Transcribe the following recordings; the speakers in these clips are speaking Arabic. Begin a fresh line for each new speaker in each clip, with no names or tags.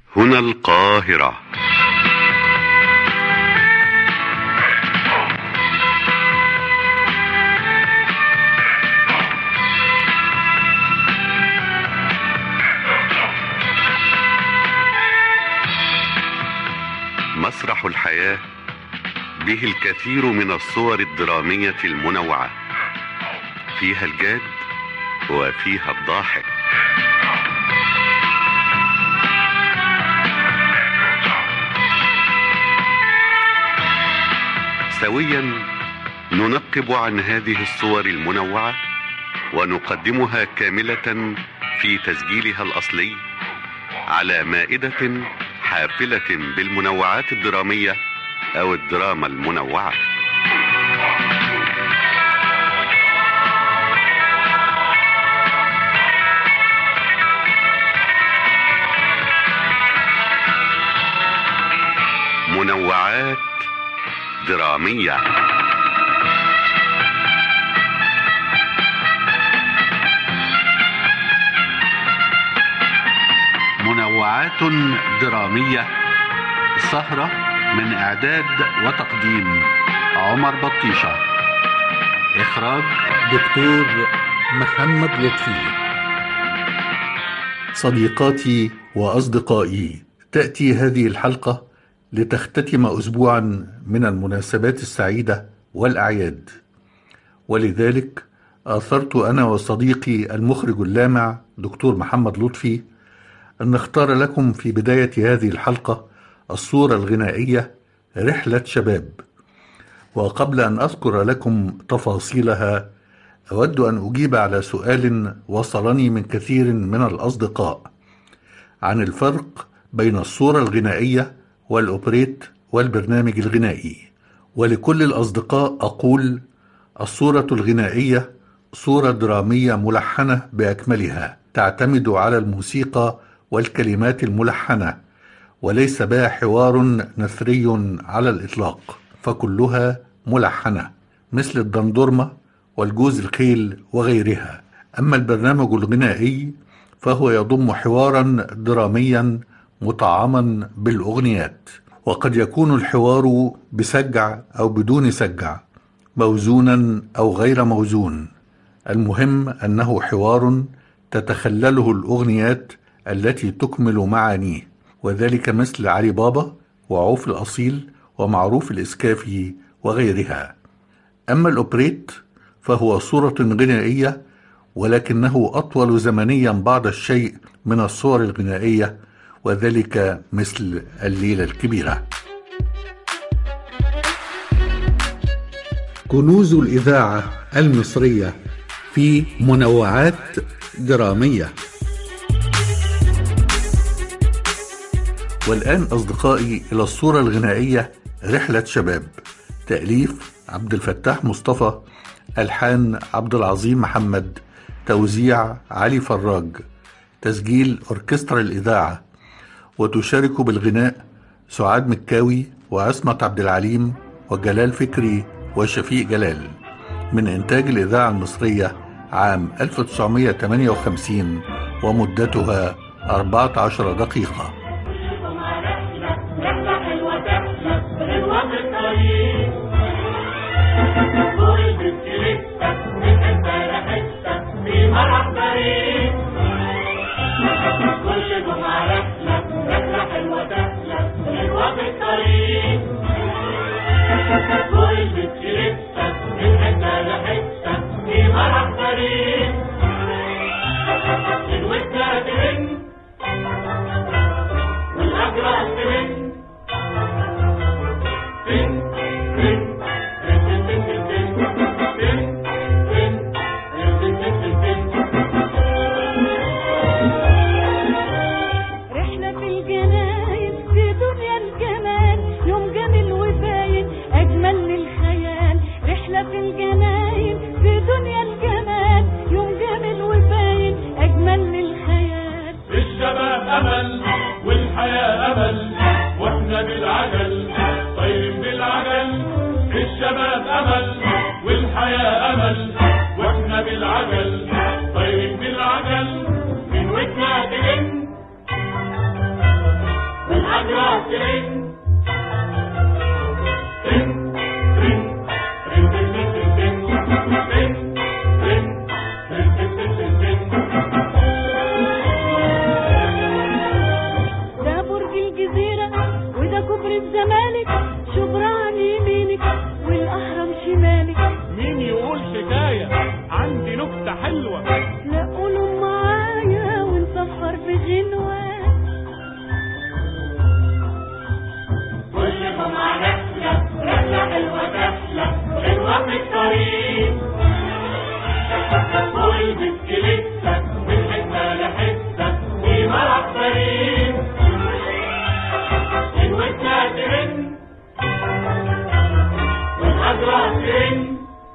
هنا القاهرة. مسرح الحياة به الكثير من الصور الدرامية المنوعة، فيها الجاد وفيها الضاحك. سويا ننقب عن هذه الصور المنوعة ونقدمها كاملة في تسجيلها الأصلي على مائدة حافلة بالمنوعات الدرامية أو الدراما المنوعة. منوعات درامية. منوعات درامية، سهرة من إعداد وتقديم عمر بطيشة، إخراج
دكتور محمد لطفي. صديقاتي وأصدقائي، تأتي هذه الحلقة لتختتم أسبوعا من المناسبات السعيدة والأعياد، ولذلك آثرت أنا وصديقي المخرج اللامع دكتور محمد لطفي أن نختار لكم في بداية هذه الحلقة الصورة الغنائية رحلة شباب. وقبل أن أذكر لكم تفاصيلها، أود أن أجيب على سؤال وصلني من كثير من الأصدقاء عن الفرق بين الصورة الغنائية والأوبريت والبرنامج الغنائي. ولكل الأصدقاء أقول: الصورة الغنائية صورة درامية ملحنة بأكملها، تعتمد على الموسيقى والكلمات الملحنة، وليس بها حوار نثري على الإطلاق، فكلها ملحنة مثل الدندورمة والجوز الخيل وغيرها. أما البرنامج الغنائي فهو يضم حوارا دراميا مطعما بالأغنيات، وقد يكون الحوار بسجع أو بدون سجع، موزونا أو غير موزون، المهم أنه حوار تتخلله الأغنيات التي تكمل معانيه، وذلك مثل علي بابا وعوف الأصيل ومعروف الإسكافي وغيرها. أما الأوبريت فهو صورة غنائية، ولكنه أطول زمنيا بعض الشيء من الصور الغنائية، وذلك مثل الليلة الكبيرة. كنوز الإذاعة المصرية في منوعات درامية. والآن أصدقائي إلى الصورة الغنائية رحلة شباب، تأليف عبد الفتاح مصطفى، ألحان عبد العظيم محمد، توزيع علي فراج، تسجيل أوركسترا الإذاعة، وتشارك بالغناء سعاد مكاوي وعصمت عبد العليم وجلال فكري وشفيق جلال، من إنتاج الإذاعة المصرية عام 1958، ومدتها 14 دقيقة.
الشباب أمل والحياة أمل واحنا بالعجل طايرين بالعجل من ودنا تجن والعجرة ترن
ده برج الجزيرة وده كوبري الزمالك، شبرا عن يمينك والأهرم شمالك.
مين يقول حكاية عندي نكتة حلوة؟
لا قولوا معايا ونسفر بغنوة.
كل جمعة رحلة حلوة داخلة حلوة في الطريق، والبسكليتة من حتة لحتة في مرح فريق، الودنة ترن والأجرة ترن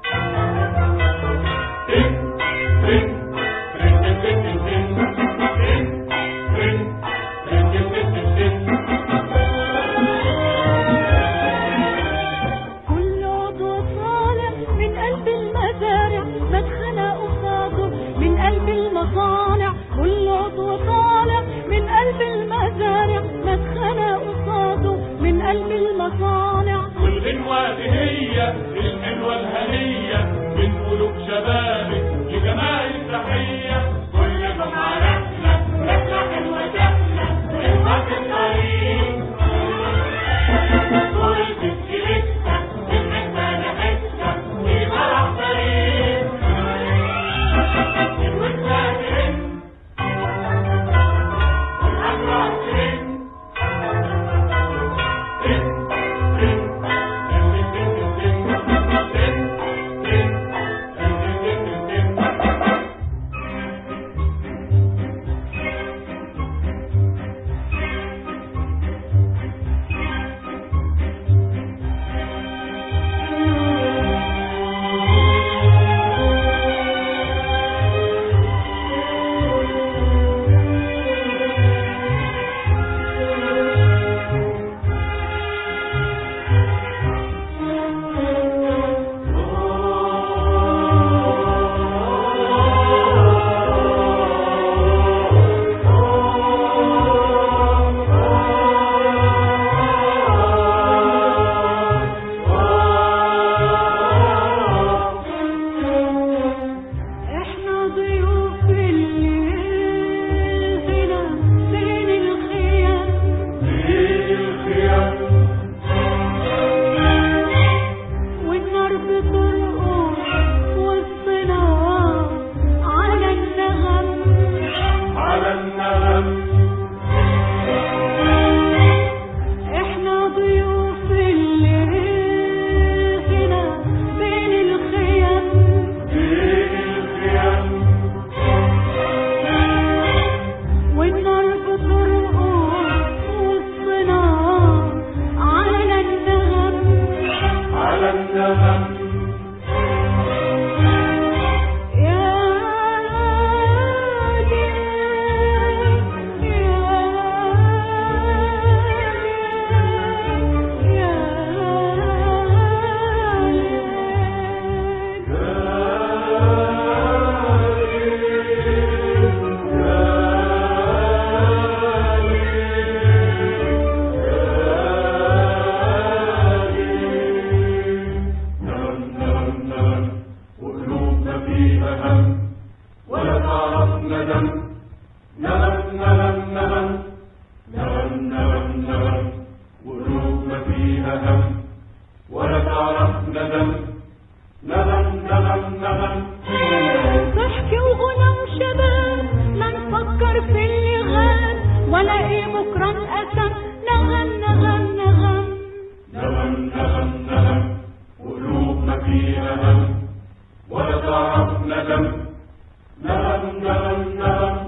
كل عضو طالع من قلب المزارع مدخنة قصاده من قلب المصانع. كل عضو طالع من قلب المزارع مدخنة قصاده من قلب المصانع.
والغنوة دي هي الحلوة الهنية من قلوب شبابك لجمال التحية. كل جمعة رحلة حلوة داخلة حلوة في الطريق، والبسكليتة من حتة لحتة في مرح فريق، الودنة ترن والأجرة ترن
ضحك وغنى وشباب ما نفكر في اللي غاب ولا ايه بكره الاسد. نغم نغم نغم
نغم نغم نغم وقلوب ما فيها هم ولا تعرف ندم. نغم نغم نغم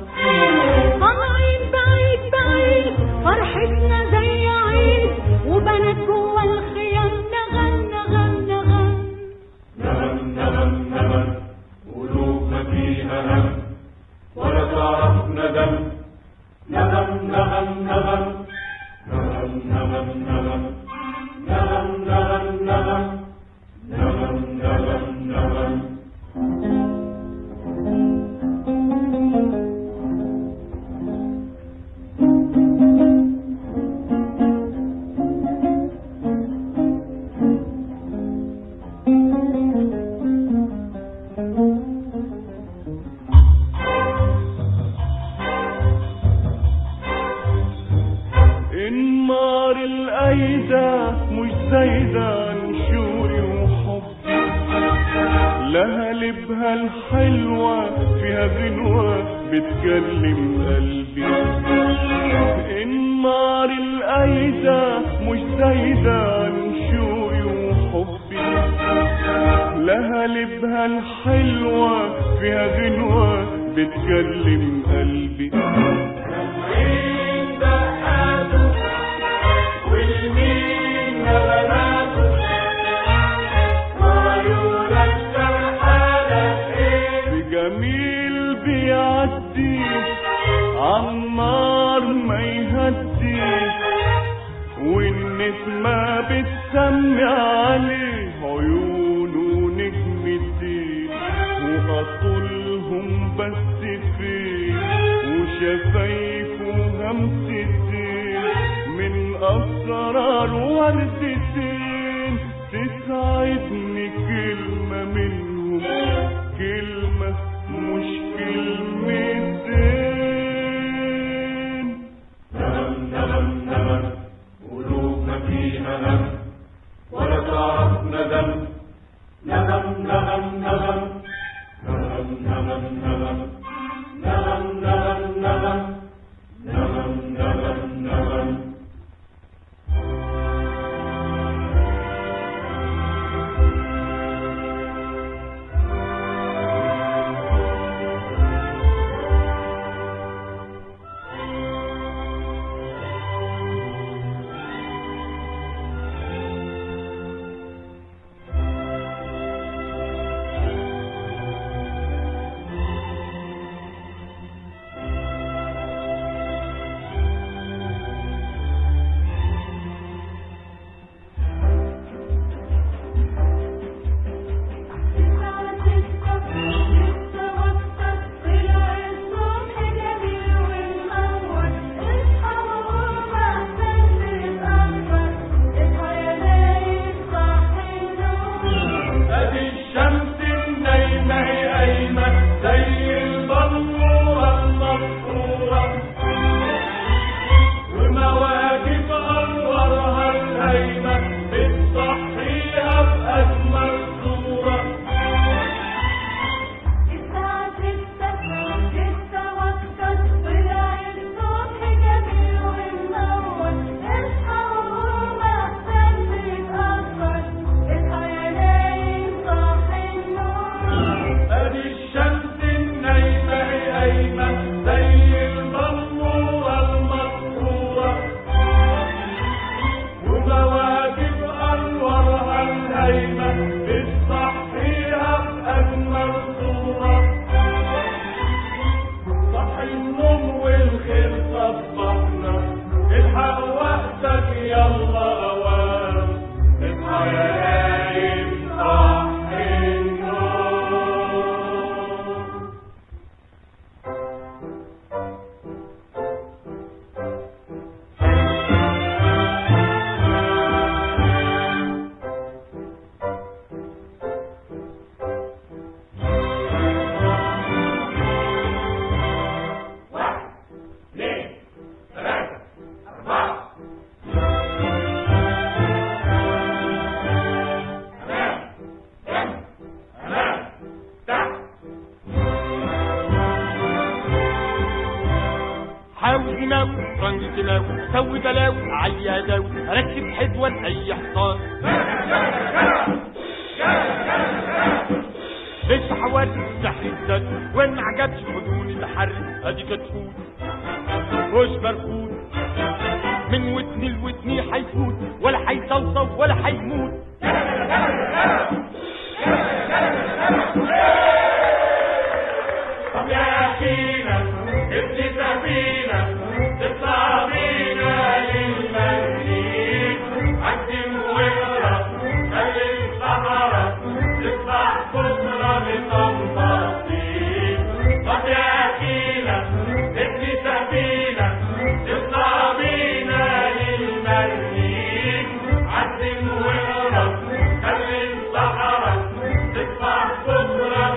طالعين بعيد بعيد فرحتنا زي عيد وبنات جوا الخيام. نغم نغم نغم
نغم نغم نغم وقلوب ما فيها هم ولا تعرف ندم. نغم نغم نغم نغم نغم نغم نغم نغم نغم نغم نغم نغم
الأيدة مش زايدة عن شوقي وحبي، لها لبها الحلوة فيها غنوة بتكلم قلبي. النار الأيدة مش زايدة عن شوقي وحبي، لها لبها الحلوة فيها غنوة بتكلم قلبي.
والمين دقاته والمين نغماته وعيونك سرحانة ايه،
بجميل بيعدي عالنار ما يهدي، والنسمة بتسمي عليه عيونه نجم الدين، وأطولهم بس فين وشفايفه همستين من أسرار وردتين، تسعدني كلمة منهم كلمة مش كلمتين.
نغم نغم نغم قلوب ما فيها نغم ولا تعرف ندم، نغم نغم نغم نغم نغم نغم نغم نغم نغم نغم نغم نغم.
سوي بلاوي عالية داوي ركب حدوة أي حصان ليش حوادث تحريك ذات وين ما عجبش حدود الحرب ادي كتفوت وش برفوت من ودني لودني حيفوت ولا حيصوصو ولا حيموت.
طب يا أخينا ابن سفينة تطلع بينا للمدينة قدم واقرا خلي الصحراء تطلع بكرة بتنبسط. طب يا أخينا ابن سفينة تطلع بينا للمدينة قدم واقرا خلي الصحراء تطلع بكرة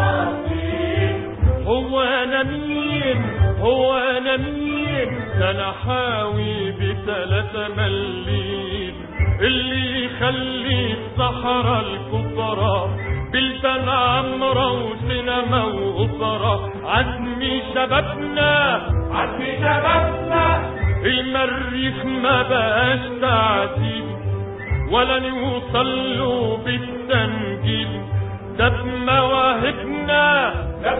بتنبسط.
هو أنا مين ده أنا حاوي ب3 مليل اللي يخلي الصحراء الكبرى بلدان عمرة وسينما وأوبرا. عزمي شبابنا المريخ ما بقاش تعذيب ولا نوصل له بالتنجيب. ده بمواهبنا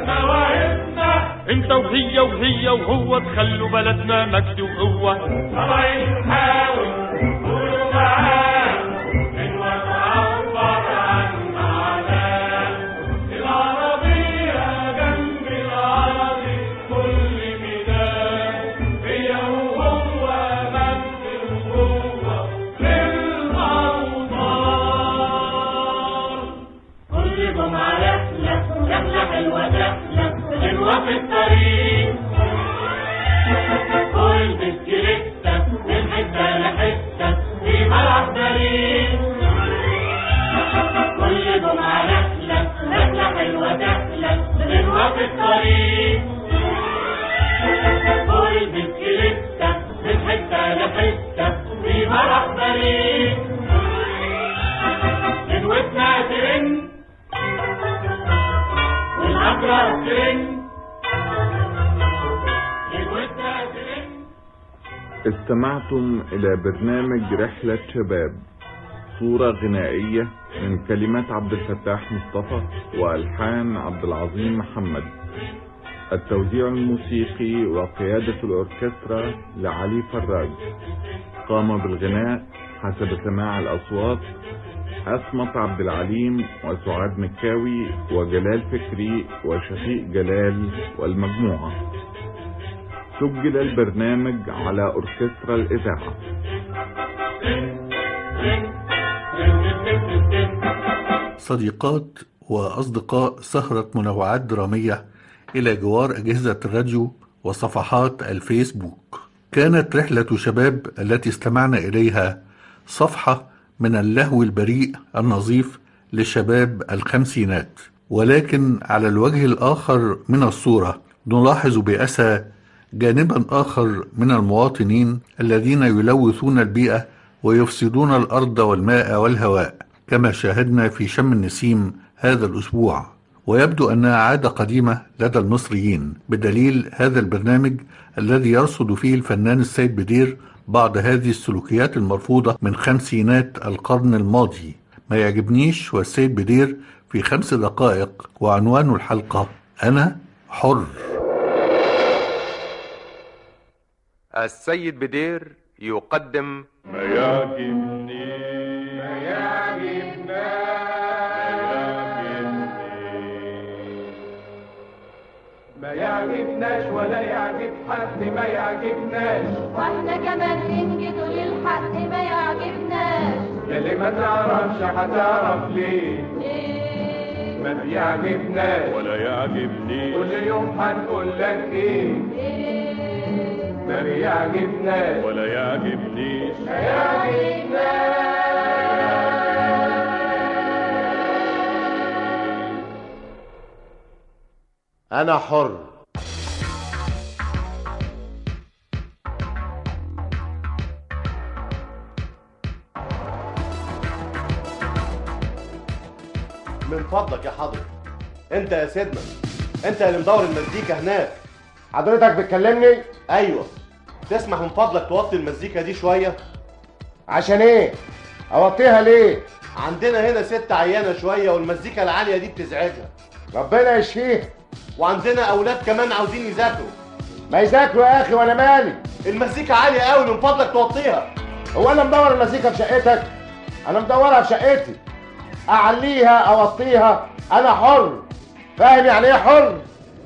انت وهي وهو تخلوا بلدنا مجد وقوة.
طبعا نحاول قولوا معاه حلوة تعبر عن معناه. العربية جنب العربي كل ميدان هي وهو مجد وقوة للأوطان. كل جمعة رحلة حلوة حلوة في الطريق. كل بسكليتة من حتة لحتة في ملعب بريء. كل جمعة رحلة حلوة حلوة في الطريق. كل بسكليتة من حتة لحتة في ملعب بريء. من ودنا ترن والأجرة ترن.
استمعتم إلى برنامج رحلة شباب، صورة غنائية من كلمات عبد الفتاح مصطفى وألحان عبد العظيم محمد. التوزيع الموسيقي وقيادة الأوركسترا لعلي فراج. قام بالغناء حسب سماع الأصوات أسمط عبد العليم وسعاد مكاوي وجلال فكري وشفيق جلال والمجموعة. سجل البرنامج على أوركسترا الإذاعة.
صديقات وأصدقاء سهرة منوعات درامية إلى جوار أجهزة الراديو وصفحات الفيسبوك، كانت رحلة شباب التي استمعنا إليها صفحة من اللهو البريء النظيف لشباب الخمسينات. ولكن على الوجه الآخر من الصورة نلاحظ بأسى جانبا آخر من المواطنين الذين يلوثون البيئة ويفسدون الأرض والماء والهواء، كما شاهدنا في شم النسيم هذا الأسبوع، ويبدو أنها عادة قديمة لدى المصريين، بدليل هذا البرنامج الذي يرصد فيه الفنان السيد بدير بعض هذه السلوكيات المرفوضة من خمسينات القرن الماضي. ما يعجبنيش والسيد بدير في 5 دقائق، وعنوان الحلقة أنا حر.
السيد بدير يقدم
ما يعجبني
ما يعجبناش ولا يعجب حد ما يعجبناش.
واحنا كمان ننجد للحق ما يعجبناش.
يلي ما تعرفش هتعرف ليه ما بيعجبناش
ولا يعجبني.
كل يوم هنقول لك ايه ما بيعجبناش
ولا يعجبنيش.
ما يعجبناش.
أنا حر. من فضلك يا حضرتك، أنت يا سيدنا، أنت اللي مدور المزيكا هناك.
حضرتك بتكلمني؟
أيوه. تسمح من فضلك توطي المزيكا دي شوية؟
عشان إيه؟ أوطيها ليه؟
عندنا هنا ست عيانة شوية والمزيكا العالية دي بتزعجها.
ربنا يشفيه.
وعندنا أولاد كمان عاوزين يذاكروا.
ما يذاكروا يا أخي وأنا مالي.
المزيكا عالية قوي، من فضلك توطيها.
هو أنا مدور المزيكا في شقتك؟ أنا مدورها في شقتي. أعليها أوطيها، أنا حر. فاهم يعني إيه حر؟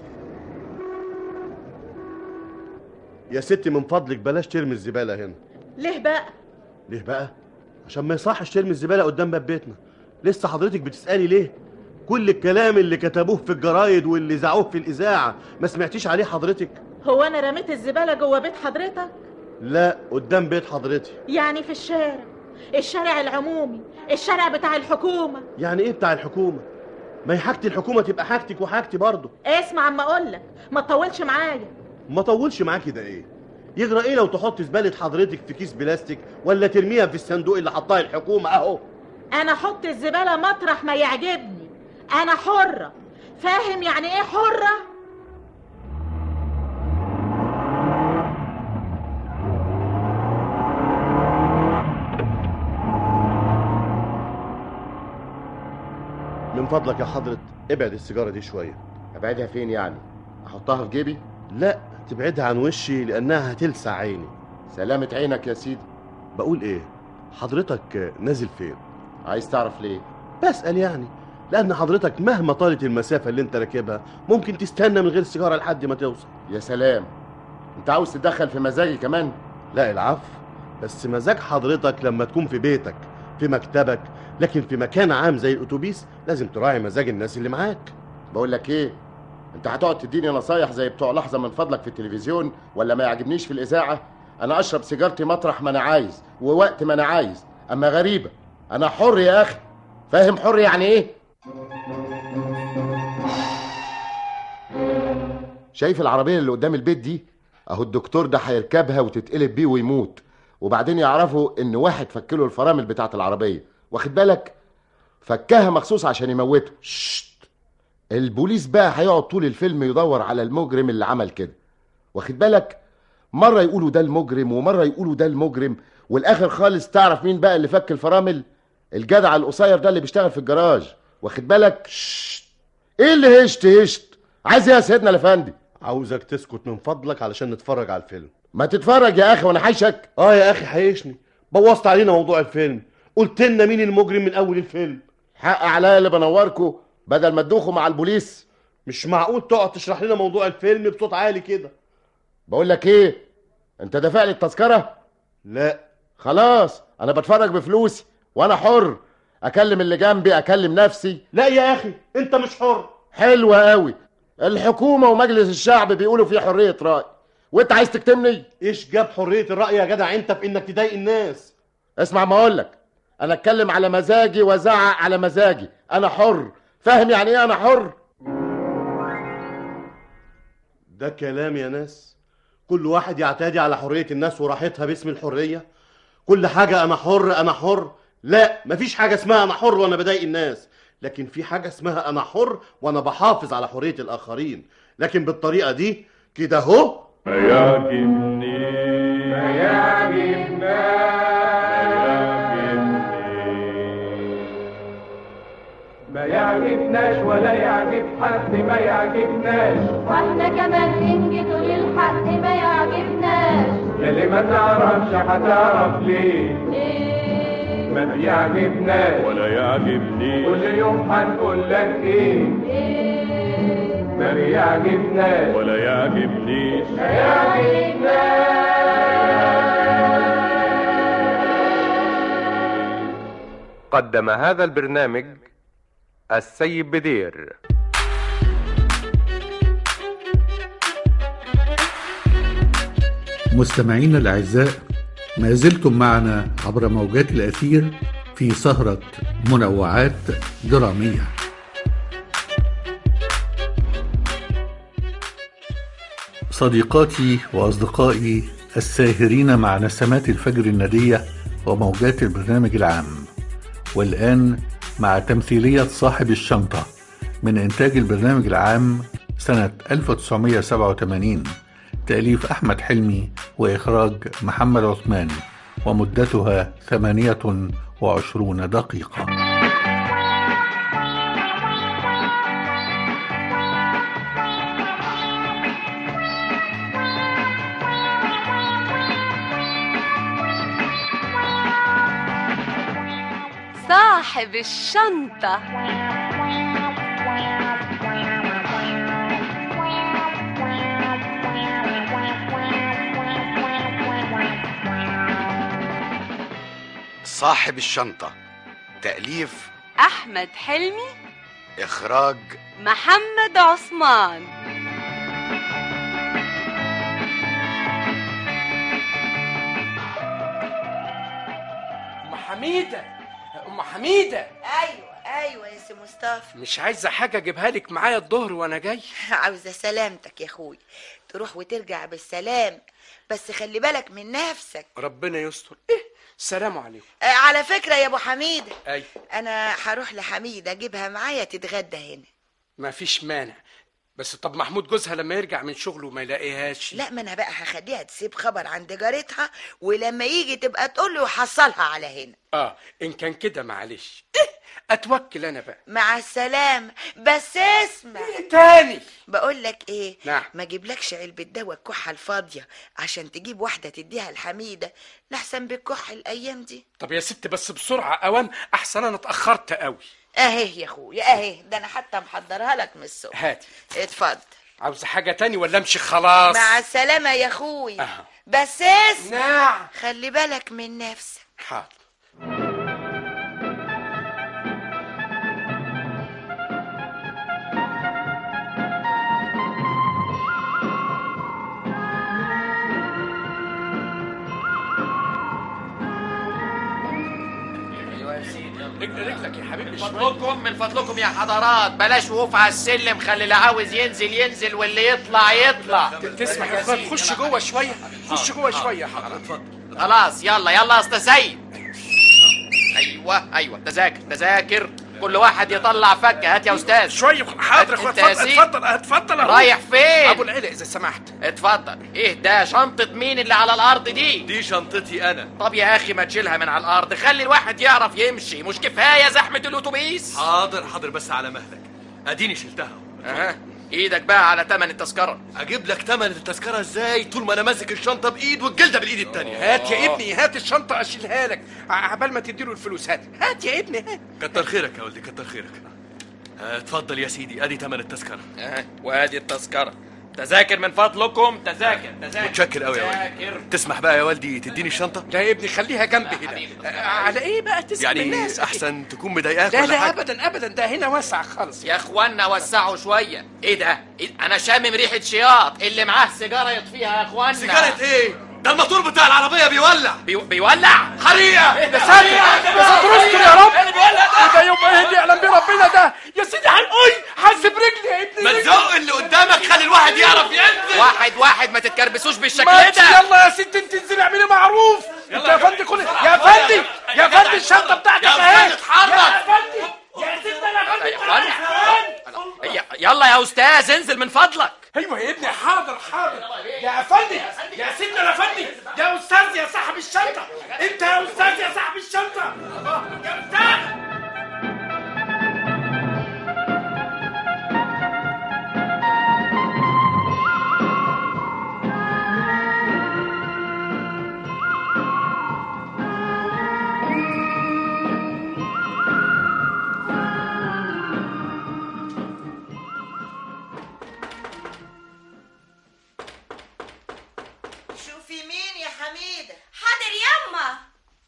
يا ستي من فضلك بلاش ترمي الزبالة هنا.
ليه بقى؟
ليه بقى؟ عشان ما يصحش ترمي الزبالة قدام باب بيتنا. لسه حضرتك بتسألي ليه؟ كل الكلام اللي كتبوه في الجرايد واللي زعوه في الإذاعة ما سمعتيش عليه حضرتك؟
هو أنا رميت الزبالة جوه بيت حضرتك؟
لا، قدام بيت حضرتك.
يعني في الشارع العمومي، الشارع بتاع الحكومة.
يعني إيه بتاع الحكومة؟ ما هي حاجة الحكومة تبقى حاجتك وحاجتي برضه.
اسمع عما أقولك، ما تطولش معايا.
ما طولش معاكي ده إيه؟ يجرى ايه لو تحط زبالة حضرتك في كيس بلاستيك ولا ترميها في الصندوق اللي حطها الحكومة اهو؟
انا احط الزبالة مطرح ما يعجبني، انا حرة. فاهم يعني ايه حرة؟
من فضلك يا حضرة ابعد السيجارة دي شوية.
ابعدها فين يعني؟ احطها في جيبي؟
لا، تبعدها عن وشي لانها هتلسع عيني.
سلامة عينك يا سيدي.
بقول ايه، حضرتك نازل فين؟
عايز تعرف ليه؟
بسأل يعني، لان حضرتك مهما طالت المسافة اللي انت راكبها ممكن تستنى من غير سيجارة لحد ما توصل.
يا سلام، انت عاوز تدخل في مزاجي كمان؟
لا العفو، بس مزاج حضرتك لما تكون في بيتك في مكتبك، لكن في مكان عام زي الاتوبيس لازم تراعي مزاج الناس اللي معاك.
بقول لك ايه، انت هتقعد تديني نصايح زي بتوع لحظه من فضلك في التلفزيون ولا ما يعجبنيش في الاذاعه؟ انا اشرب سيجارتي مطرح ما انا عايز ووقت ما انا عايز. اما غريبه، انا حر يا اخي. فاهم حر يعني ايه؟ شايف العربيه اللي قدام البيت دي؟ اهو الدكتور ده هيركبها وتتقلب بيه ويموت، وبعدين يعرفوا ان واحد فكله الفرامل بتاعت العربيه، واخد بالك؟ فكها مخصوص عشان يموته. ششت، البوليس بقى هيقعد طول الفيلم يدور على المجرم اللي عمل كده، واخد بالك؟ مره يقولوا ده المجرم ومره يقولوا ده المجرم، والاخر خالص تعرف مين بقى اللي فك الفرامل؟ الجدع القصير ده اللي بيشتغل في الجراج، واخد بالك؟ ششت، ايه اللي هشت؟ عايز ايه يا سيدنا الافندي؟
عاوزك تسكت من فضلك علشان نتفرج على الفيلم.
ما تتفرج يا اخي وانا حيشك.
يا اخي حيشني، بوظت علينا موضوع الفيلم، قلت لنا مين المجرم من اول الفيلم.
حق عليا اللي بنوركوا بدل ما تدوخوا مع البوليس.
مش معقول تقعد تشرح لنا موضوع الفيلم بصوت عالي كده.
بقول لك ايه، انت دافع لي التذكره؟
لا.
خلاص، انا بتفرج بفلوسي وانا حر، اكلم اللي جنبي اكلم نفسي.
لا يا اخي، انت مش حر.
حلوة قوي، الحكومة ومجلس الشعب بيقولوا في حرية رأي، وانت عايز تكتمني؟
ايش جاب حرية الرأي يا جدع انت في انك تضايق الناس؟
اسمع ما اقولك، انا اتكلم على مزاجي وازعق على مزاجي، انا حر. فاهم يعني ايه انا حر؟
ده كلام يا ناس؟ كل واحد يعتدي على حرية الناس وراحتها باسم الحرية؟ كل حاجة انا حر انا حر؟ لا، مفيش حاجة اسمها انا حر وانا بضايق الناس، لكن في حاجة اسمها انا حر وانا بحافظ على حرية الاخرين. لكن بالطريقة دي كده اهو
ما يعجبني
ما يعجبناش ولا يعجب حد ما يعجبناش،
واحنا كمان ننجد للحق ما يعجبناش.
اللي ما تعرفش هتعرف ليه ما بيعجبناش
ولا يعجبني.
كل يوم هنقول لك ايه ما بيعجبناش
ولا يعجبنيش.
ما يعجبناش.
قدم هذا البرنامج السيد بدير.
مستمعينا الأعزاء، ما زلتم معنا عبر موجات الأثير في سهرة منوعات درامية. صديقاتي وأصدقائي الساهرين مع نسمات الفجر الندية وموجات البرنامج العام، والآن مع تمثيلية صاحب الشنطة من إنتاج البرنامج العام سنة 1987، تأليف أحمد حلمي وإخراج محمد عثمان، ومدتها 28 دقيقة.
صاحب الشنطة.
صاحب الشنطة، تأليف
أحمد حلمي،
إخراج
محمد عثمان.
أم حميدة.
ايوه يا سي مصطفى.
مش عايزه حاجه اجيبها لك معايا الظهر وانا جاي؟
عاوزه سلامتك يا اخوي. تروح وترجع بالسلام، بس خلي بالك من نفسك.
ربنا يستر. السلام عليكم.
على فكرة يا ابو حميدة،
اي
انا هروح لحميدة اجيبها معايا تتغدى هنا.
ما فيش مانع، بس طب محمود جوزها لما يرجع من شغله ما يلاقيهاش؟
لا، ما انا بقى هخليها تسيب خبر عند جارتها، ولما يجي تبقى تقول له وحصلها على هنا.
ان كان كده معلش، اتوكل انا بقى.
مع السلامة. بس اسمع
تاني
بقول لك ايه.
نعم.
ما اجيبلكش علبة دواء الكحة الفاضية عشان تجيب واحدة تديها لحميدة، لحسن بالكح الايام دي.
طب يا ست بس بسرعة اوام، احسن انا اتأخرت قوي.
اهي يا اخويا اهي، ده انا حتى محضرها لك من الصبح.
هاتي.
اتفضل.
عاوز حاجة تاني ولا امشي خلاص؟
مع السلامة يا اخويا. بس اسمع.
نعم.
خلي بالك من نفسك.
حاضر. رجلك يا حبيبي.
من فضلكم يا حضرات، بلاش وقوف على السلم، خلي اللي عاوز ينزل ينزل واللي يطلع يطلع.
تسمح يا اخوان خش جوه شويه، خش جوه شويه يا حضرتك.
اتفضل. خلاص يلا يا استاذ سيد. ايوه تذاكر كل واحد يطلع فكه. هات يا استاذ.
شويه. حاضر يا اخوان. اتفضل.
رايح فين؟
ابو العلا اذا سمحت.
اتفضل. ايه ده؟ شنطه مين اللي على الارض دي؟
دي شنطتي انا.
طب يا اخي ما تشيلها من على الارض، خلي الواحد يعرف يمشي، مش كفايه زحمه الاتوبيس؟
حاضر بس على مهلك، اديني شلتها.
ايدك بقى على تمن التذكره.
اجيب لك تمن التذكره ازاي طول ما انا ماسك الشنطه بايد والجلده بالايد التانيه؟
هات يا ابني، هات الشنطه اشيلها لك عبال ما تديله الفلوس. هات يا ابني هات.
كتر خيرك يا ولدي، كتر خيرك. اتفضل يا سيدي، ادي تمن التذكره.
وادي التذكره. تذاكر من فضلكم، تذاكر.
متشكر قوي يا ولدي. تسمح بقى يا والدي تديني الشنطه؟
لا يا ابني خليها جنبي هنا. على ايه بقى تسمع
يعني
الناس؟
احسن تكون مضايقاك
لا
ولا
لا
حاجة؟
ابدا ده هنا واسع خالص.
يا اخوانا وسعوا شويه. ايه ده؟ انا شامم ريحه شياط، اللي معاه سيجاره يطفيها يا اخوانا.
سيجاره ايه؟ ده الموتور بتاع العربيه بيولع.
بيولع؟
حريقه.
يا ساتر استر يا رب. ده يوم ايه دي؟ اعلم بربنا ده يا سيدي. حاسب رجلي يا ابني.
ما تزق اللي قدامك، خلي الواحد يعرف ينزل.
واحد ما تتكربسوش بالشكل ده.
يلا يا ست انت انزلي اعملي معروف. انت يا فندي كل يا فندي الشنطه بتاعتك اهي.
اتحرك
يا ست انا
يلا يا استاذ انزل من فضلك.
ايوه يا ابني. حاضر يا فندي. يا سيدنا يا فندي. يا استاذ يا صاحب الشنطه. انت يا استاذ يا صاحب الشنطه. يا استاذ.
شوفي مين يا حميدة.
حاضر يما.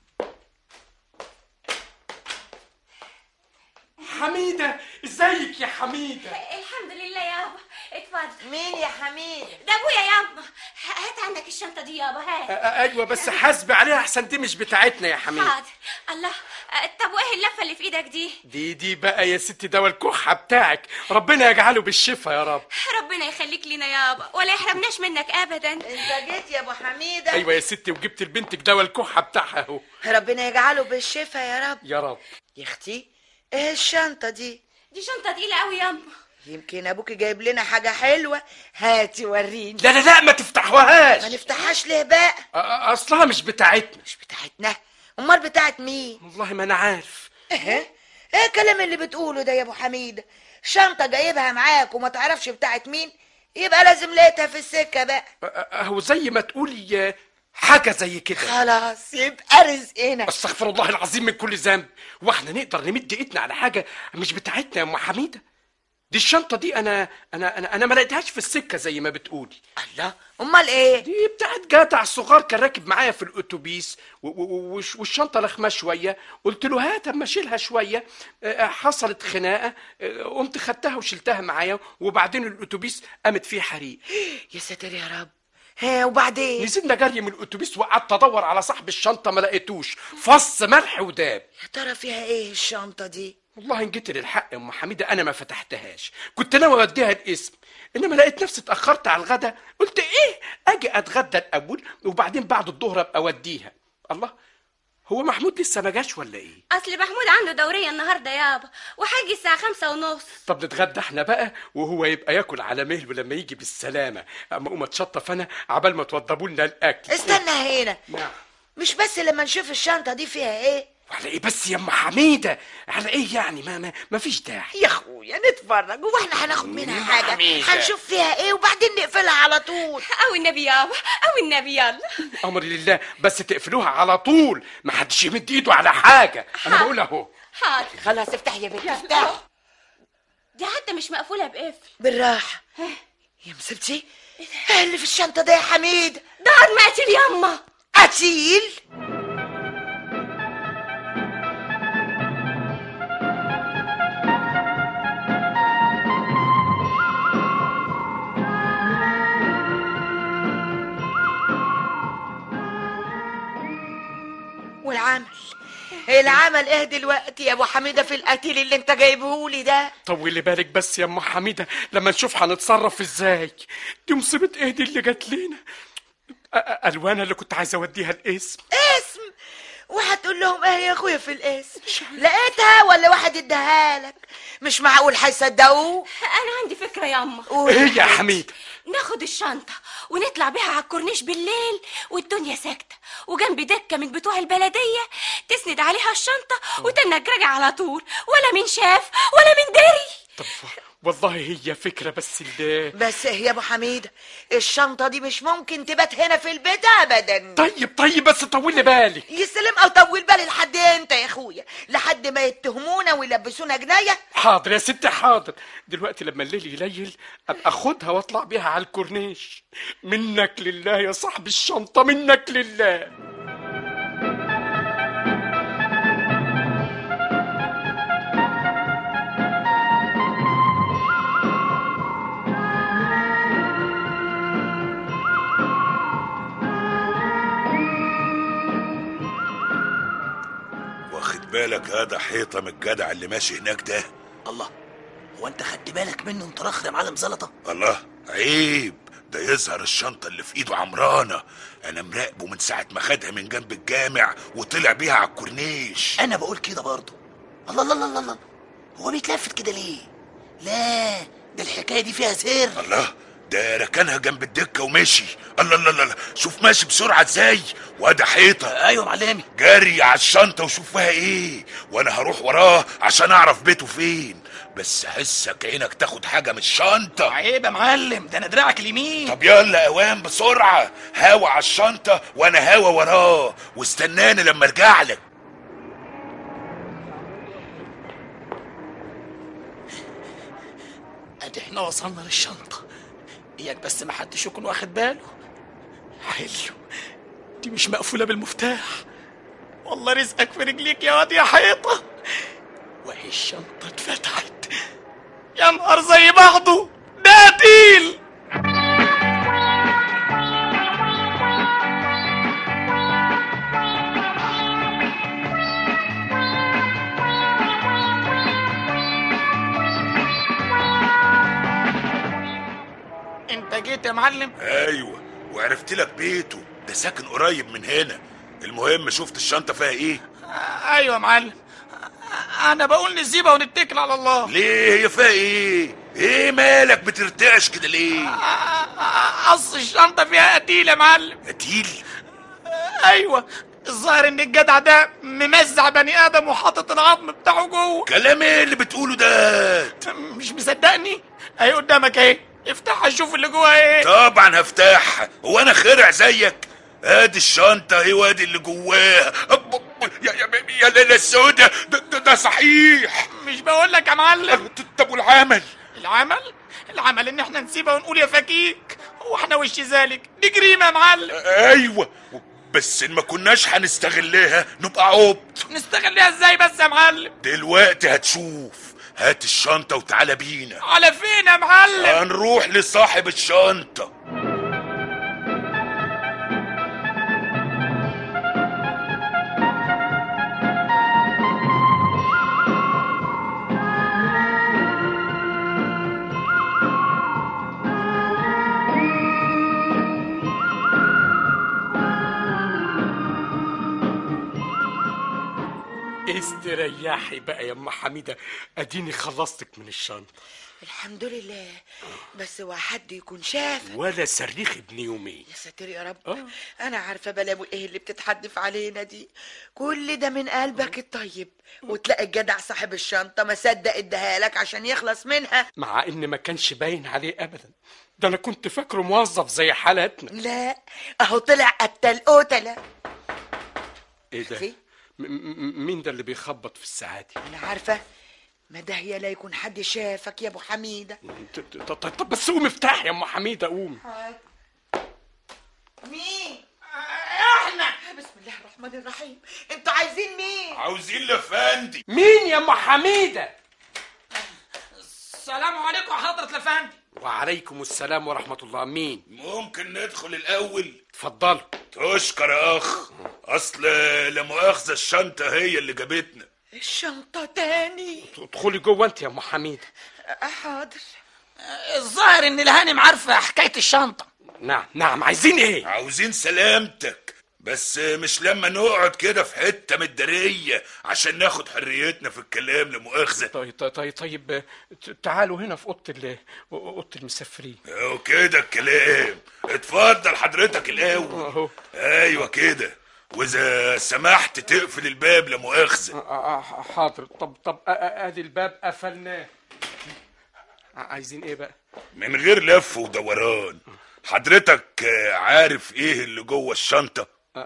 حميدة ازيك يا حميدة؟
الحمد لله يابا. اتفضل.
مين يا حميدة؟
ده ابويا يابا. هات عندك الشنطه دي يابا. هات.
ايوه بس حاسبي عليها احسن دي مش بتاعتنا يا حميدة.
حاضر. الله. طب وايه اللفه اللي في ايدك
دي بقى يا ستي دواء الكحة بتاعك، ربنا يجعله بالشفا يا رب.
ربنا يخليك لينا يابا ولا يحرمناش منك ابدا.
انت جيت يا ابو حميدة.
ايوه يا ستي وجبت لبنتك دواء الكحة بتاعها اهو.
ربنا يجعله بالشفا يا رب.
يا رب.
يا اختي ايه الشنطة دي؟
دي شنطه تقيله قوي ياما.
يمكن ابوك جايب لنا حاجة حلوة. هاتي وريني.
لا ما تفتحوهاش.
ما نفتحهاش ليه بقى؟
اصلها مش بتاعتنا.
مش بتاعتنا؟ امال بتاعت مين؟
والله ما انا عارف.
ايه الكلام اللي بتقوله ده يا ابو حميدة؟ شنطة جايبها معاك وما تعرفش بتاعت مين؟ يبقى لازم لقيتها في السكة بقى.
اهو زي ما تقولي حاجة زي كده.
خلاص يبقى رزقنا.
استغفر الله العظيم من كل ذنب. واحنا نقدر نمد ايدنا على حاجة مش بتاعتنا يا ام حميدة؟ دي الشنطة دي أنا ما لقيتهاش في السكة زي ما بتقولي.
الله، أمال إيه؟
دي بتاعت جدع صغار كان راكب معايا في الأتوبيس والشنطة لخمة شوية، قلت له هات أما أشيلها شوية، حصلت خناقة، قمت خدتها وشلتها معايا، وبعدين الأتوبيس قامت فيه حريق.
يا ساتر يا رب. ها وبعدين؟
نزلنا جري من الأتوبيس وقعدت أدور على صاحب الشنطة ما لقيتوش، فص ملح وداب.
يا ترى فيها إيه الشنطة دي؟
والله ان جيت للحق يا ام حميده انا ما فتحتهاش، كنت ناوي اوديها القسم، انما لقيت نفسي اتاخرت على الغدا، قلت ايه اجي اتغدى الاول وبعدين بعد الظهر ابقى اوديها. الله، هو محمود لسه ما جاش ولا ايه؟
اصل محمود عنده دوريه النهارده يابا وهيجي الساعه 5:30.
طب نتغدى احنا بقى وهو يبقى ياكل على مهله لما يجي بالسلامه، اما اقوم اتشطف انا عبال ما توضبوا لنا الاكل.
استنى هنا.
نعم.
مش بس لما نشوف الشنطه دي فيها ايه؟
على ايه بس يا ام حميده؟ على ايه يعني؟ ما فيش داعي
يا اخويا نتفرج، هو احنا هناخد منها حاجه؟ هنشوف فيها ايه وبعدين نقفلها على طول.
او النبي يابا او النبي يلا.
امر لله، بس تقفلوها على طول، ما حدش يمد ايده على حاجه. انا بقول اهو.
حاضر.
خلاص افتحي يا بنتي افتحي.
دي حتى مش مقفوله بقفل.
بالراحه يا مسبتي. ايه اللي في الشنطه ده يا حميد؟
ده قرن قتيل ياما.
قتيل؟ العمل ايه دلوقتي يا ابو حميده في القتيل اللي انت جايبهولي ده؟
طولي بالك بس يا ام حميده لما نشوف هنتصرف ازاي. دي مصيبه ايه دي اللي جات لنا؟ الوانه اللي كنت عايزه اوديها القسم.
اسم؟ وهتقول لهم ايه يا اخويا في القسم؟ لقيتها ولا واحد اداها لك؟ مش معقول هيصدقوه.
انا عندي فكره ياما.
ايه يا حميده؟
ناخد الشنطه ونطلع بيها على الكورنيش بالليل والدنيا ساكته وجنب دكه من بتوع البلديه تسند عليها الشنطه وتنك راجع على طول، ولا مين شاف ولا مين داري.
طب والله هي فكره
بس يا ابو حميده الشنطه دي مش ممكن تبات هنا في البيت ابدا.
طيب بس طولي بالك.
يسلم او طول بالي لحد امتى يا اخويا؟ لحد ما يتهمونا ويلبسونا جنايه؟
حاضر يا ستي حاضر. دلوقتي لما الليل يليل ابقى اخدها واطلع بيها على الكورنيش. منك لله يا صاحب الشنطه، منك لله.
بالك هذا حيطه من الجدع اللي ماشي هناك ده؟
الله، هو انت خدت بالك منه انت راخر يا معلم زلطه؟
الله عيب، ده يظهر الشنطه اللي في ايده عمرانه. انا مراقبه من ساعه ما خدها من جنب الجامع وطلع بيها على الكورنيش.
انا بقول كده برضه. الله الله الله الله، هو بيتلفت كده ليه؟ لا ده الحكايه دي فيها سر.
الله، ده ركنها جنب الدكه ومشي. الله الله الله، شوف ماشي بسرعه ازاي. وادي حيطه.
ايوه معلمي.
جري على الشنطه وشوف فيها ايه، وانا هروح وراه عشان اعرف بيته فين. بس حسك عينك تاخد حاجه من الشنطه.
عيب يا معلم، ده انا دراعك اليمين.
طب يلا اوام بسرعه، هاوى على الشنطه وانا هاوى وراه، واستناني لما ارجع لك.
ادي احنا وصلنا للشنطه، اياك بس ما حدش يكون واخد باله. حلو، دي مش مقفوله بالمفتاح. والله رزقك في رجليك يا واد يا حيطه. وهي الشنطه اتفتحت. يا نهار زي بعضه، ده قتيل. انت جيت يا معلم؟
ايوه، وعرفت لك بيته، ده ساكن قريب من هنا. المهم شفت الشنطه فيها ايه؟
ايوه يا معلم، انا بقول نسيبها ونتكل على الله.
ليه؟ هي فيها ايه؟ ايه مالك بترتعش كده ليه؟
اصل الشنطه فيها قتيل يا معلم.
قتيل؟
ايوه، الظاهر ان الجدع ده ممزع بني ادم وحاطط العظم بتاعه جوه.
كلام ايه اللي بتقوله ده؟
مش مصدقني؟ اهي قدامك اهي، افتحها شوف اللي جواها ايه.
طبعا هفتحها، هو انا خرع زيك؟ ادي الشنطه اهي وادي اللي جواها. يا ليلة السودة، ده صحيح.
مش بقول لك يا معلم؟
طب والعمل؟
العمل ان احنا نسيبها ونقول يا فكيك. هو احنا وش ذلك؟ دي جريمه يا معلم.
ايوه، بس ان ما كناش هنستغلها نبقى عبط.
نستغلها ازاي بس يا معلم؟
دلوقتي هتشوف. هات الشنطه وتعالى بينا.
على فين يا معلم؟
هنروح لصاحب الشنطه.
استريحي بقى يا ام حميده، اديني خلصتك من الشنطه.
الحمد لله. بس هو حد يكون شاف
ولا صريخ ابن يومين.
يا ساتر يا رب. انا عارفه بلاوي ايه اللي بتتحدف علينا دي. كل ده من قلبك الطيب، وتلاقي الجدع صاحب الشنطه ما صدق اداها لك عشان يخلص منها،
مع ان ما كانش باين عليه ابدا. ده انا كنت فاكره موظف زي حالاتنا.
لا اهو طلع قتل قتله.
ايه ده؟ مين ده اللي بيخبط في الساعه دي؟
انا عارفه، ما ده هي لا يكون حد شافك يا ابو حميده.
طب بس قوم افتح يا ام حميده، قوم.
مين؟ احنا. بسم الله الرحمن الرحيم. انتوا عايزين مين؟
عاوزين لفندي.
مين يا ام حميده؟
السلام عليكم حضرة الافندي.
وعليكم السلام ورحمه الله. مين؟
ممكن ندخل الاول؟
اتفضلوا.
تشكر يا اخ. اصل لا مؤاخذه الشنطه هي اللي جابتنا.
الشنطه تاني؟
ادخلي جوه انت يا ام حميده.
حاضر.
الظاهر ان الهانم عارفه حكايه الشنطه.
نعم. عايزين ايه؟
عاوزين سلامتك، بس مش لما نقعد كده في حته متداريه عشان ناخد حريتنا في الكلام، لا مؤاخذه.
طيب تعالوا هنا في اوضه المسافرين.
وكده الكلام. اتفضل حضرتك الاول.
اهو.
ايوه كده، واذا سمحت تقفل الباب لا مؤاخذه.
حاضر. طب ادي الباب قفلناه. عايزين ايه بقى؟
من غير لف ودوران، حضرتك عارف ايه اللي جوه الشنطه؟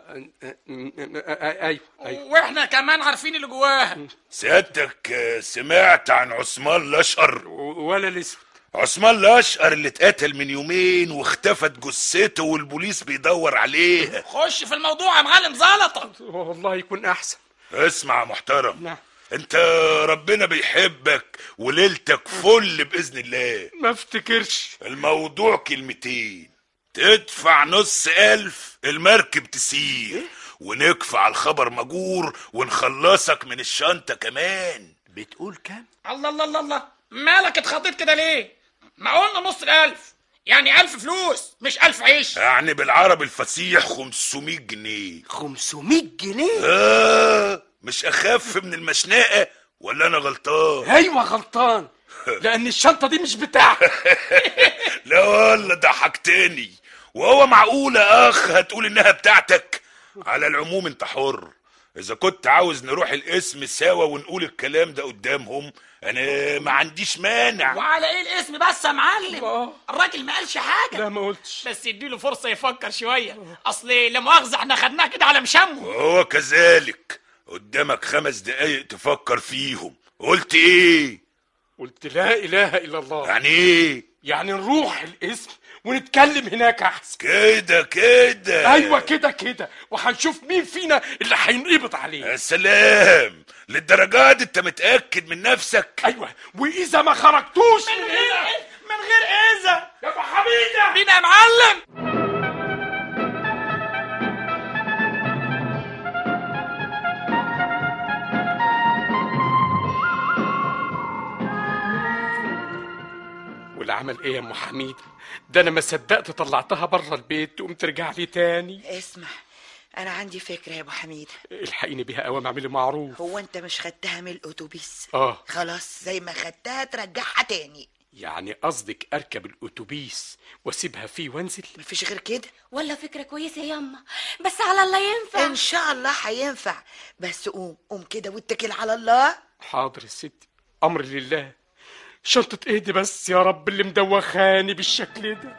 ايوه.
واحنا كمان عارفين اللي جواها.
سيادتك سمعت عن عثمان الاشقر؟
ولا الاسود.
عثمان الاشقر اللي اتقتل من يومين واختفت جثته والبوليس بيدور عليها.
خش في الموضوع يا معلم زلطه.
والله يكون احسن.
اسمع يا محترم.
نعم.
انت ربنا بيحبك وليلتك فل باذن الله.
ما افتكرش.
الموضوع كلمتين، تدفع 500,000 المركب تسير، ونكفى على الخبر مجور ونخلصك من الشنطه كمان.
بتقول كام؟
الله مالك اتخضيت كده ليه؟ ما قلنا 1,000,000، يعني 1000 فلوس مش 1000 عيش.
يعني بالعربي الفصيح 500 جنيه.
500 جنيه؟
مش اخف من المشنقه ولا انا غلطان؟
ايوه غلطان، لان الشنطه دي مش بتاعتك.
لا والله ضحكتني. وهو معقول يا اخ هتقول انها بتاعتك؟ على العموم انت حر، اذا كنت عاوز نروح القسم سوا ونقول الكلام ده قدامهم انا ما عنديش مانع.
وعلى ايه الاسم بس يا معلم؟ الراجل ما قالش حاجه.
لا ما قلتش.
بس اديله فرصه يفكر شويه، اصل لا مؤاخذه احنا خدناه كده على مشمه.
وهو كذلك، قدامك 5 دقايق تفكر فيهم. قلت ايه؟
قلت لا اله الا الله.
يعني ايه؟
يعني نروح القسم ونتكلم هناك احسن.
كده
ايوه كده، وهنشوف مين فينا اللي هينقبض عليه.
يا سلام، للدرجه دي انت متاكد من نفسك؟
ايوه، واذا ما خرجتوش
من غير اذى
يا ابو حميده.
مين يا معلم؟
واللي عمل ايه يا ام حميده؟ ده انا ما صدقت طلعتها بره البيت تقوم ترجع لي تاني.
اسمع، انا عندي فكره يا ابو حميده.
الحقيني بيها قوام، اعملي معروف.
هو انت مش خدتها من الاتوبيس؟
خلاص
زي ما خدتها ترجعها تاني.
يعني قصدك اركب الاتوبيس واسيبها فيه وانزل؟
مفيش غير كده.
ولا فكره كويسه يا يما، بس على الله ينفع.
ان شاء الله هينفع، بس قوم كده واتكل على الله.
حاضر يا ستي، امر لله. شنطه ايه دي بس يا رب اللي مدوخاني بالشكل ده؟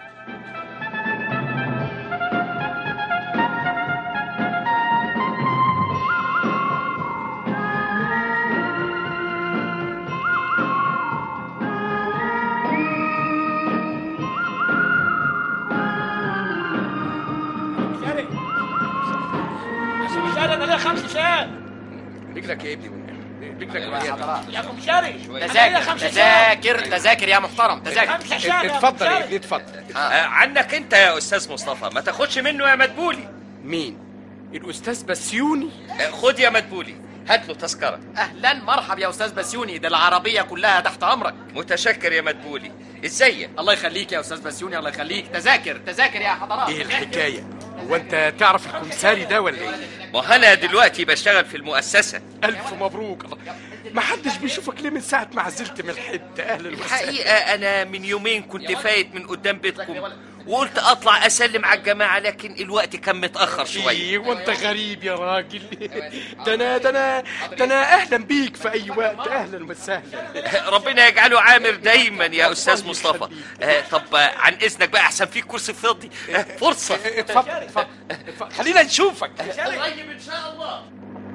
انا ليا 5 شات.
رجلك يا ابني، رجلك
يا كمشاري.
تذاكر يا محترم، تذاكر.
اتفضل يا ابني اتفضل.
عنك انت يا استاذ مصطفى، ما تاخدش منه يا مدبولي.
مين؟ الاستاذ بسيوني.
خد يا مدبولي، هات له تذكره.
اهلا مرحب يا استاذ بسيوني، ده العربيه كلها تحت امرك.
متشكر يا مدبولي. ازيك؟
الله يخليك يا استاذ بسيوني، الله يخليك. تذاكر يا حضرات.
ايه الحكايه؟ هو انت تعرف الكمساري ده ولا ايه؟
ما انا دلوقتي بشتغل في المؤسسة.
الف مبروك. ما حدش بيشوفك ليه من ساعة ما عزلت من الحتة؟ اهلا وسهلا.
الحقيقة انا من يومين كنت فايت من قدام بيتكم وقلت اطلع اسلم على الجماعة، لكن الوقت كان متأخر شوية.
ايه وانت غريب يا راجل. ده انا اهلا بيك في اي وقت، اهلا وسهلا.
ربنا يجعله عامر دايما يا استاذ مصطفى. طب عن اذنك بقى، احسن فيك كرسي فاضي، فرصة.
اتفضل خلينا نشوفك
قريب ان شاء الله.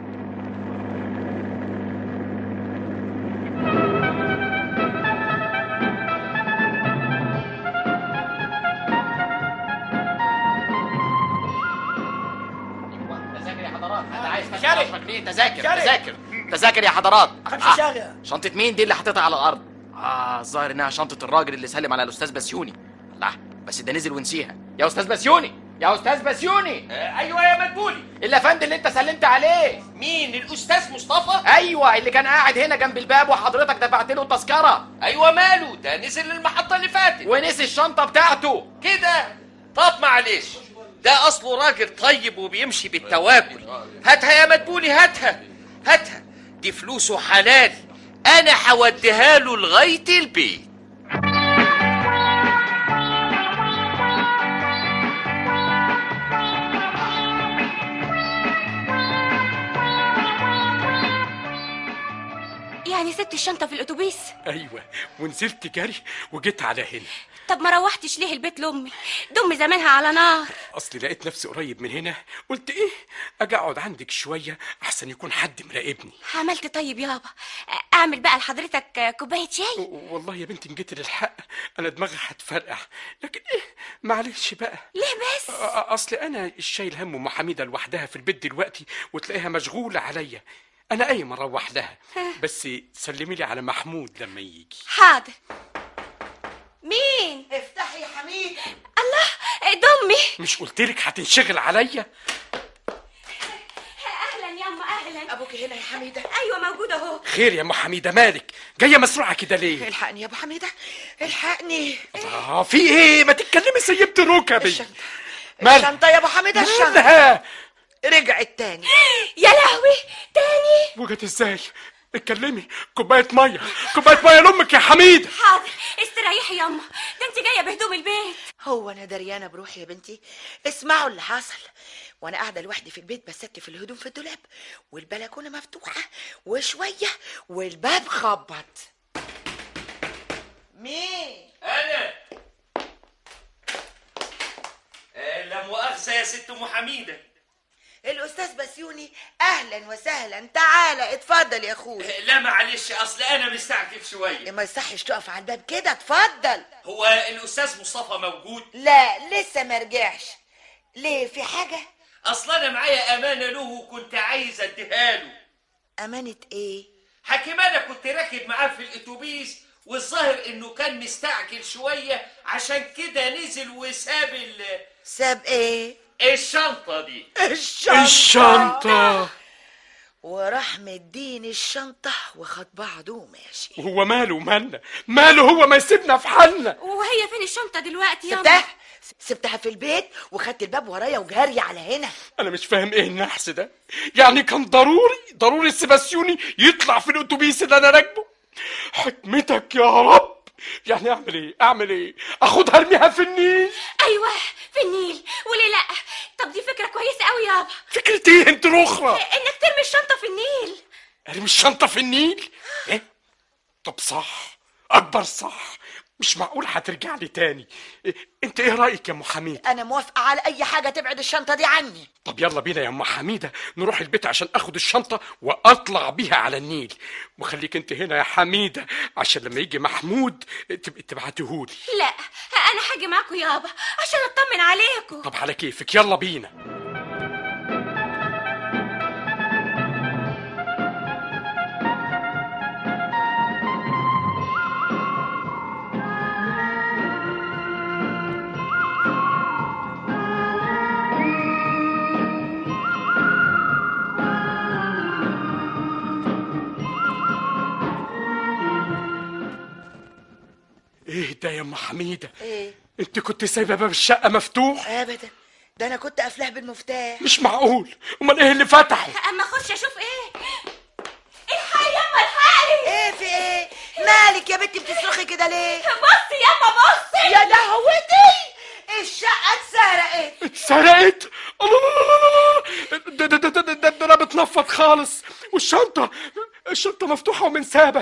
تذاكر يا حضرات.
شنطة مين دي اللي حطيتها على الأرض؟ الظاهر إنها شنطة الراجل اللي سلم على الأستاذ بسيوني. لا بس ده نزل ونسيها. يا أستاذ بسيوني، يا أستاذ بسيوني.
أيوة يا مدبولي.
الأفندي اللي أنت سلمت عليه.
مين؟ الأستاذ مصطفى؟
أيوة اللي كان قاعد هنا جنب الباب وحضرتك دفعت له التذكرة.
أيوة ماله؟ ده نزل المحطة اللي فاتت
ونسي الشنطة بتاعته
كده. طب معلش، ده أصله راجل طيب وبيمشي بالتواكل. هاتها يا مدبولي، هاتها. دي فلوسه حلال، أنا هوديها له لغاية البيت.
يعني سبت الشنطة في الأتوبيس؟
ايوه، ونزلت جري وجيت على هنا.
طب ما روحتش ليه البيت لأمي؟ دمي زمانها على نار.
اصلي لقيت نفسي قريب من هنا، قلت ايه اجي اقعد عندك شويه احسن يكون حد مراقبني.
عملت طيب يابا. اعمل بقى لحضرتك كوبايه شاي.
والله يا بنتي ان جيت للحق انا دماغي هتفرقع، لكن ايه معلش بقى.
ليه بس؟
اصلي انا الشايل هم ام حميده لوحدها في البيت دلوقتي وتلاقيها مشغوله عليا. انا قايم اروح لها، بس سلمي لي على محمود لما يجي.
حاضر. مين؟
افتحي يا حميد.
الله، دمي.
مش قلتلك هتنشغل عليا؟
اهلا ياما، اهلا.
ابوك هنا يا حميده؟
ايوه موجوده اهو.
خير يا ام حميده، مالك جايه مسروعه كده ليه؟
الحقني يا ابو حميده، الحقني.
في ايه؟ ما تتكلمي، سيبت ركبي.
الشنطه يا ابو حميده، الشنطه رجعت تاني.
يا لهوي، تاني؟
وجت ازاي؟ اتكلمي. كوبايه ميه لامك يا حميده.
حاضر، استريحي ياما، ده انت جايه بهدوم البيت.
هو انا دريانه بروحي يا بنتي؟ اسمعوا اللي حصل. وانا قاعده لوحدي في البيت بستف الهدوم في الدولاب والبلكونه مفتوحه وشويه والباب خبط. مين؟
انا. لا مؤاخذه يا ست ام حميده.
الاستاذ بسيوني. اهلا وسهلا، تعالى اتفضل يا اخويا.
لا معلش، اصل انا مستعجل شويه.
ما يصحش تقف على الباب كده، اتفضل.
هو الاستاذ مصطفى موجود؟
لا لسه ما رجعش. ليه، في حاجه؟
اصل انا معايا امانه له وكنت عايز اديها له.
امانه ايه؟
حكيم انا كنت راكب معاه في الاتوبيس والظاهر انه كان مستعجل شويه، عشان كده نزل وساب
ساب ايه؟
الشنطه دي.
الشنطه
وراح مديني الشنطه وخد بعضه وماشي.
وهو ماله هو ما يسيبنا في حالنا.
وهي فين الشنطه دلوقتي يا
سبتها في البيت وخدت الباب ورايا وجاري على هنا.
انا مش فاهم ايه النحس ده، يعني كان ضروري السباسيوني يطلع في الاتوبيس اللي انا راكبه؟ حكمتك يا رب. يعني اعمل ايه؟ اخدها ارميها في النيل؟
ايوه في النيل، وليه لا؟ طب دي فكره كويسه قوي يابا.
فكره ايه انت الاخرى؟
انك ترمي الشنطه في النيل.
ارمي الشنطه في النيل؟ ايه؟ طب صح، اكبر صح، مش معقول هترجع لي تاني. انت ايه رايك يا ام حميده؟
انا موافقه على اي حاجه تبعد الشنطه دي عني.
طب يلا بينا يا ام حميده نروح البيت عشان اخد الشنطه واطلع بيها على النيل، وخليك انت هنا يا حميده عشان لما يجي محمود تبقي تبعتيهولي.
لا انا هاجي معاكم يابا عشان اطمن عليكم.
طب على كيفك، يلا بينا. ايه ده يا ام حميده؟
ايه؟
انت كنت سايبه باب الشقه مفتوح؟
ابدا، ده انا كنت قافلاه بالمفتاح.
مش معقول، امال ايه اللي فتحه؟
اما اخش اشوف ايه. الحقي ياما الحقي.
ايه في ايه؟ مالك يا بنتي بتصرخي كده ليه؟
بصي ياما بصي.
يا دهوتي الشقه اتسرقت.
اتسرقت؟ الله، ده انا بتنفض خالص. والشنطه مفتوحه ومنسابه.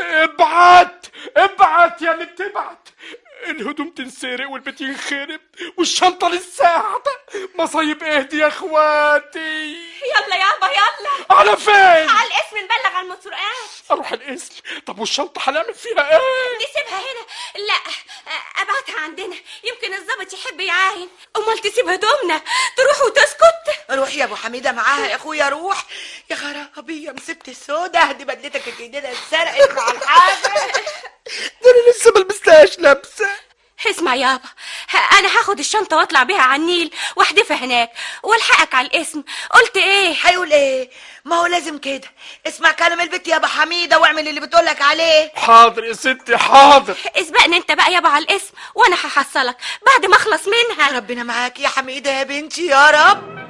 ابعت يا اللي بتبعت. الهدوم تنسرق والبيت ينخرب والشنطه لسه قاعده. مصايب ايه دي يا اخواتي؟
يلا يابا يلا.
على فين؟
على الاسم نبلغ على المسروقات.
اروح الاسم؟ طب والشنطه هنعمل فيها ايه؟
نسيبها هنا؟ لا، ابعتها عندنا، يمكن الضابط يحب يعاين. امال تسيب هدومنا تروح وتسكت؟
روح يا ابو حميده معاها يا اخويا، روح. يا خرابي يا مسبت السودا، دي بدلتك الجديده اتسرقت مع الحاجه.
ده انا لسه ما لبستهاش لابسه.
اسمع يابا، انا هاخد الشنطه واطلع بيها على النيل واحدفها هناك والحقك على الاسم. قلت ايه؟
هيقول ايه؟ ما هو لازم كده. اسمع كلام البت يا ابو حميده واعمل اللي بتقولك عليه.
حاضر يا ستي حاضر.
اسبقني انت بقى يابا على الاسم وانا هحصلك بعد ما اخلص منها.
ربنا معاك يا حميده يا بنتي يا رب.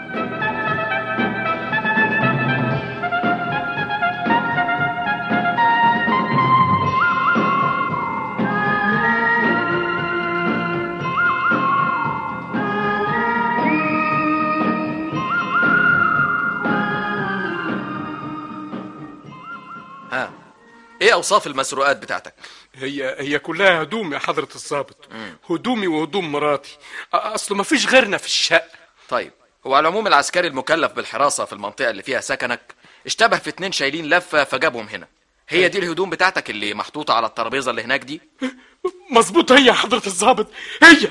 ايه اوصاف المسروقات بتاعتك؟
هي كلها هدوم يا حضرة الضابط. هدومي وهدوم مراتي، اصله ما فيش غيرنا في الشقة.
طيب، هو على العموم العسكري المكلف بالحراسة في المنطقة اللي فيها سكنك اشتبه في 2 شايلين لفة فجابهم هنا. هي دي الهدوم بتاعتك اللي محطوطة على الترابيزة اللي هناك دي؟
مظبوط، هي يا حضرة الضابط، هي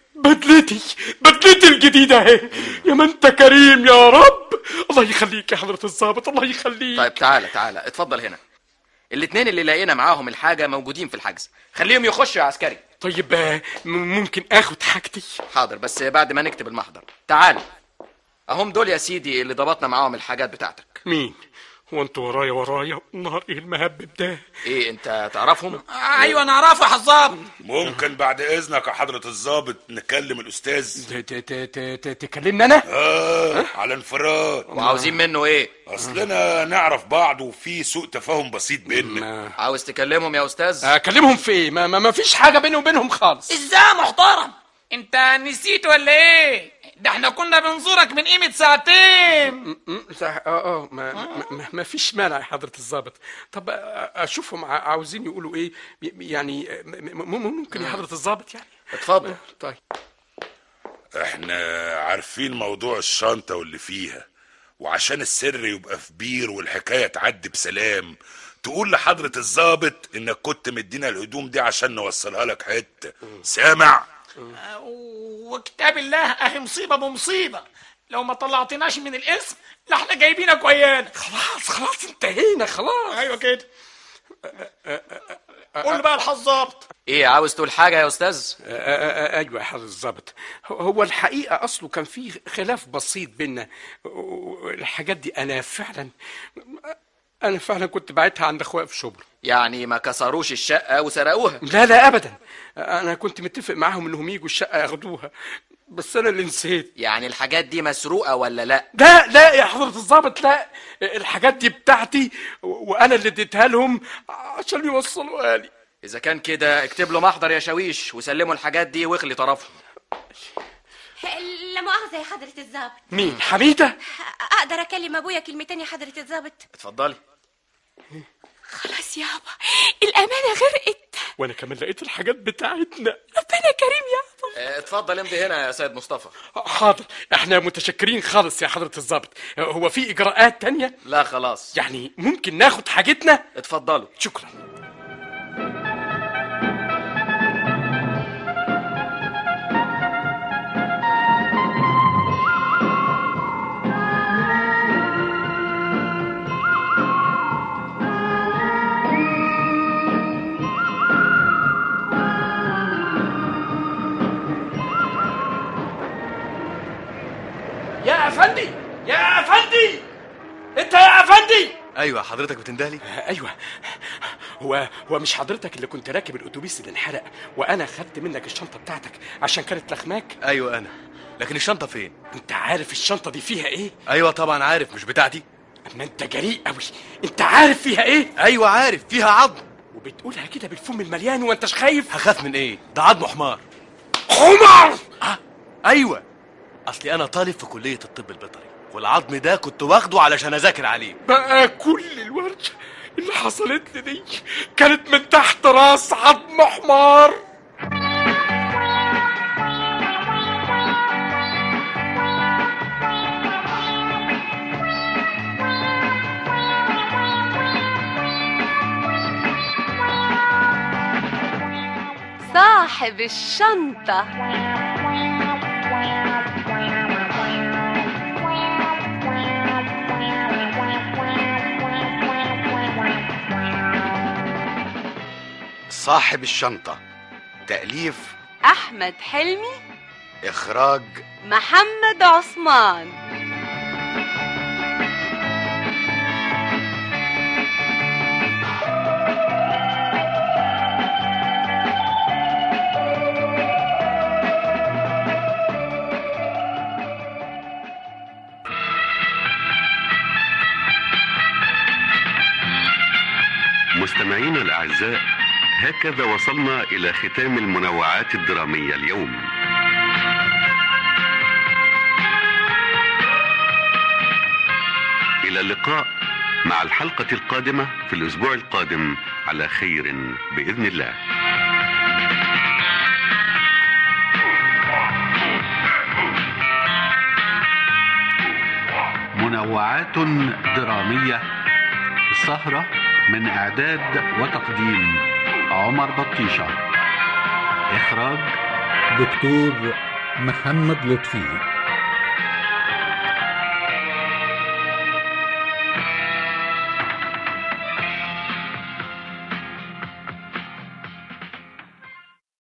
بدلتي الجديدة اهي. يا ما انت كريم يا رب. الله يخليك يا حضرة الضابط، الله يخليك.
طيب تعالى اتفضل هنا. الاتنين اللي لقينا معاهم الحاجة موجودين في الحجز، خليهم يخشوا يا عسكري.
طيب ممكن اخد حاجتي؟
حاضر، بس بعد ما نكتب المحضر. تعال، اهم دول يا سيدي اللي ضبطنا معاهم الحاجات بتاعتك.
مين؟ هو انتوا ورايا نهار ايه المهبب ده؟
ايه انت تعرفهم؟
ايوه انا اعرفه يا حظاب.
ممكن بعد اذنك يا حضرة الضابط نكلم الاستاذ؟
تكلمني انا؟
على انفراد.
وعاوزين منه ايه؟
اصلنا نعرف بعض وفي سوء تفاهم بسيط بيننا.
عاوز تكلمهم يا استاذ؟
اكلمهم في ايه؟ ما فيش حاجه بيني وبينهم خالص.
ازاي محترم؟ انت نسيت ولا ايه؟ ده احنا كنا بنزورك من قيمة ساعتين.
ما فيش مانع يا حضرة الضابط. طب اشوفهم عاوزين يقولوا ايه يعني. ممكن يا حضرة الضابط يعني.
اتفضل.
طيب،
احنا عارفين موضوع الشنطة واللي فيها، وعشان السر يبقى في بير والحكاية تعدي بسلام تقول لحضرة الضابط انك كنت مدينا الهدوم دي عشان نوصلها لك حتة. سامع؟
وكتاب الله اهي مصيبة بمصيبة. لو ما طلعتناش من الاسم لا احنا جايبينك ويانا.
خلاص انتهينا خلاص.
ايوه كده. قول بقى الحظابط.
ايه عاوز تقول حاجة يا استاذ؟
ايوه يا حضرة الضابط، هو الحقيقة اصله كان في خلاف بسيط بينا. الحاجات دي انا فعلا كنت باعتها عند اخويا في شبرا.
يعني ما كسروش الشقة وسرقوها؟
لا ابدا، انا كنت متفق معاهم انهم يجوا الشقة ياخدوها، بس انا اللي نسيت.
يعني الحاجات دي مسروقة ولا لا؟
لا يا حضرة الضابط، لا، الحاجات دي بتاعتي وانا اللي اديتها لهم عشان يوصلوها لي.
اذا كان كده اكتب له محضر يا شاويش وسلموا الحاجات دي واخلي طرفهم.
لا مؤاخذة يا حضرة الضابط.
مين؟ حميدة؟
اقدر اكلم ابويا كلمتين يا حضرة الضابط؟
اتفضلي.
خلاص يابا، الامانة غرقت
وانا كمان لقيت الحاجات بتاعتنا.
ربنا كريم يابا.
اتفضل امضي هنا يا سيد مصطفى.
حاضر، احنا متشكرين خالص يا حضرة الضابط. هو في اجراءات تانية؟
لا خلاص.
يعني ممكن ناخد حاجتنا؟
اتفضلوا.
شكرا. يا افندي انت يا افندي.
ايوه حضرتك بتندهلي؟
ايوه، هو مش حضرتك اللي كنت راكب الاتوبيس اللي انحرق وانا خدت منك الشنطه بتاعتك عشان كانت لخماك؟
ايوه انا. لكن الشنطه فين؟
انت عارف الشنطه دي فيها ايه؟
ايوه طبعا عارف، مش بتاعتي.
اما انت جريء قوي. انت عارف فيها ايه؟
ايوه عارف، فيها عظم.
وبتقولها كده بالفم المليان وانتش خايف؟
هخاف من ايه؟ ده عظم حمار.
حمار؟
ايوه، اصلي انا طالب في كليه الطب البيطري، والعظم ده كنت واخده علشان اذاكر عليه.
بقى كل الورشه اللي حصلت لي دي كانت من تحت راس عظم حمار.
صاحب الشنطة.
صاحب الشنطة، تأليف
أحمد حلمي،
إخراج
محمد عثمان.
مستمعينا الأعزاء، هكذا وصلنا إلى ختام المنوعات الدرامية اليوم. إلى اللقاء مع الحلقة القادمة في الأسبوع القادم على خير بإذن الله. منوعات درامية، سهرة من إعداد وتقديم عمر بطيشة، إخراج
دكتور محمد لطفي.